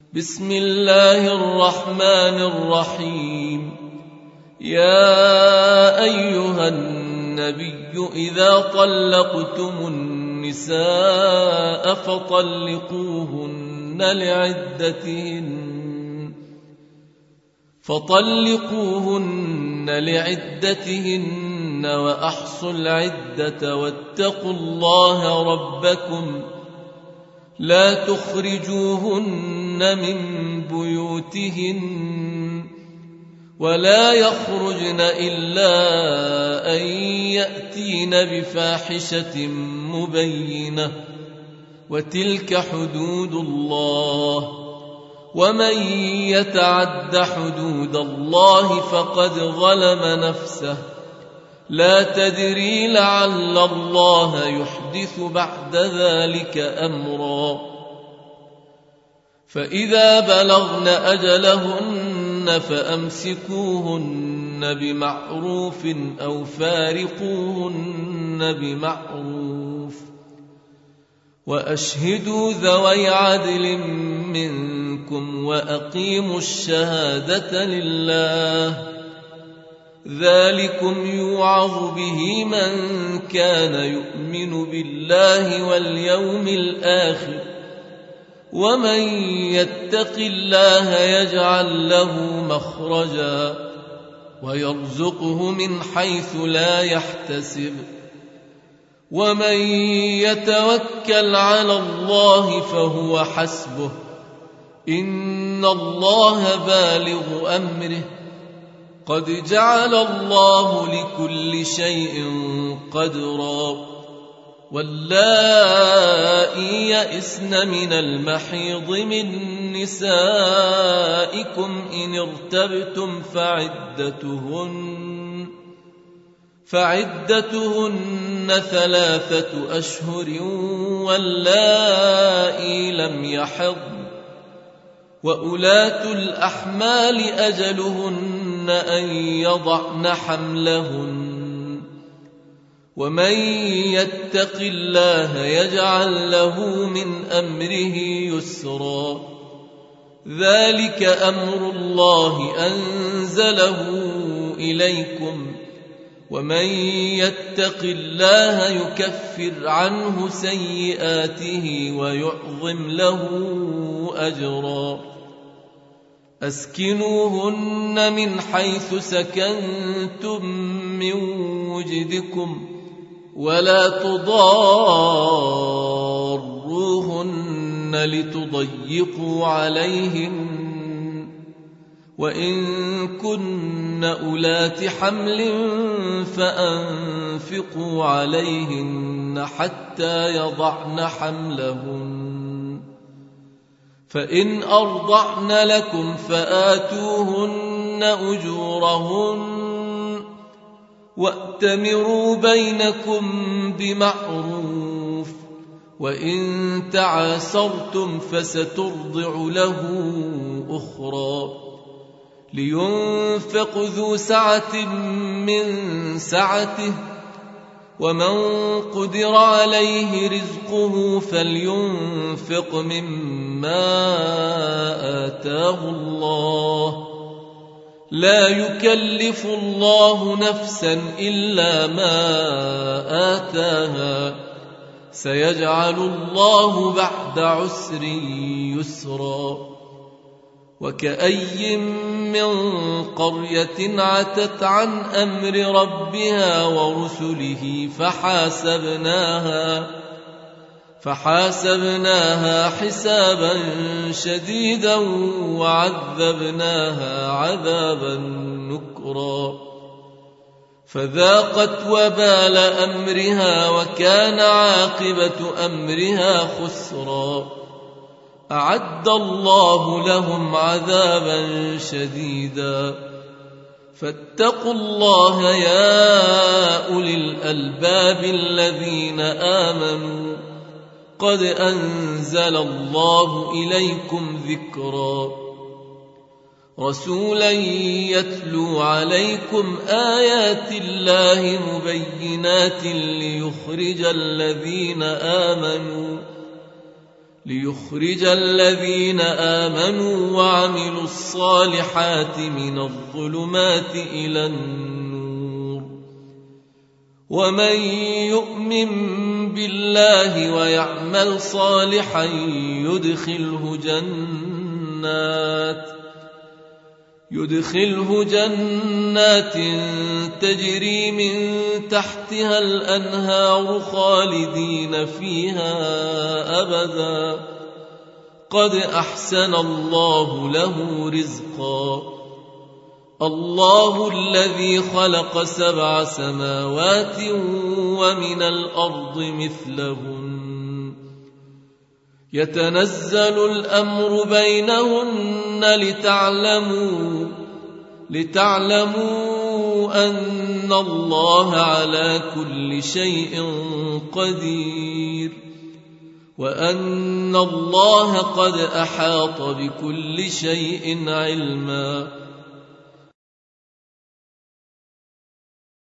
بسم الله الرحمن الرحيم. يا أيها النبي إذا طلقتم النساء فطلقوهن لعدتهن وأحصوا العدة واتقوا الله ربكم لا تخرجوهن من بيوتهن ولا يخرجن إلا أن يأتين بفاحشة مبينة وتلك حدود الله ومن يتعد حدود الله فقد ظلم نفسه لا تدري لعل الله يحدث بعد ذلك أمرا. فإذا بلغن أجلهن فأمسكوهن بمعروف أو فارقوهن بمعروف وأشهدوا ذوي عدل منكم وأقيموا الشهادة لله ذلكم يوعظ به من كان يؤمن بالله واليوم الآخر ومن يتق الله يجعل له مخرجا ويرزقه من حيث لا يحتسب ومن يتوكل على الله فهو حسبه إن الله بالغ أمره قد جعل الله لكل شيء قدرا. واللائي يئسن من المحيض من نسائكم إن ارتبتم فعدتهن 3 أشهر واللائي لم يحضن وأولاة الأحمال أجلهن أن يضعن حملهن ومن يتق الله يجعل له من أمره يسرا ذلك أمر الله أنزله إليكم ومن يتق الله يكفر عنه سيئاته ويعظم له أجرا. أسكنوهن من حيث سكنتم من وجدكم ولا تضاروهن لتضيقوا عليهن وإن كن أولات حمل فأنفقوا عليهن حتى يضعن حملهن فإن أرضعن لكم فآتوهن أجورهن وأتمروا بينكم بمعروف وإن تعاسرتم فسترضع له أخرى لينفق ذو سعة من سعته ومن قدر عليه رزقه فلينفق مما آتاه الله لا يكلف الله نفسا إلا ما آتاها سيجعل الله بعد عسر يسرا. وكأي من قرية عتت عن أمر ربها ورسله فحاسبناها حسابا شديدا وعذبناها عذابا نكرا فذاقت وبال أمرها وكان عاقبة أمرها خسرا. أعد الله لهم عذابا شديدا فاتقوا الله يا أولي الألباب الذين آمنوا قد أنزل الله إليكم ذكرا رسولا يتلو عليكم آيات الله مبينات ليخرج الذين آمنوا وعملوا الصالحات من الظلمات إلى النور ومن يؤمن بالله ويعمل صالحا يدخله جنات تجري من تحتها الأنهار خالدين فيها أبدا قد أحسن الله له رزقا الله الذي خلق 7 سماوات ومن الأرض مثلهن يتنزل الأمر بينهن لتعلموا أن الله على كل شيء قدير وأن الله قد أحاط بكل شيء علما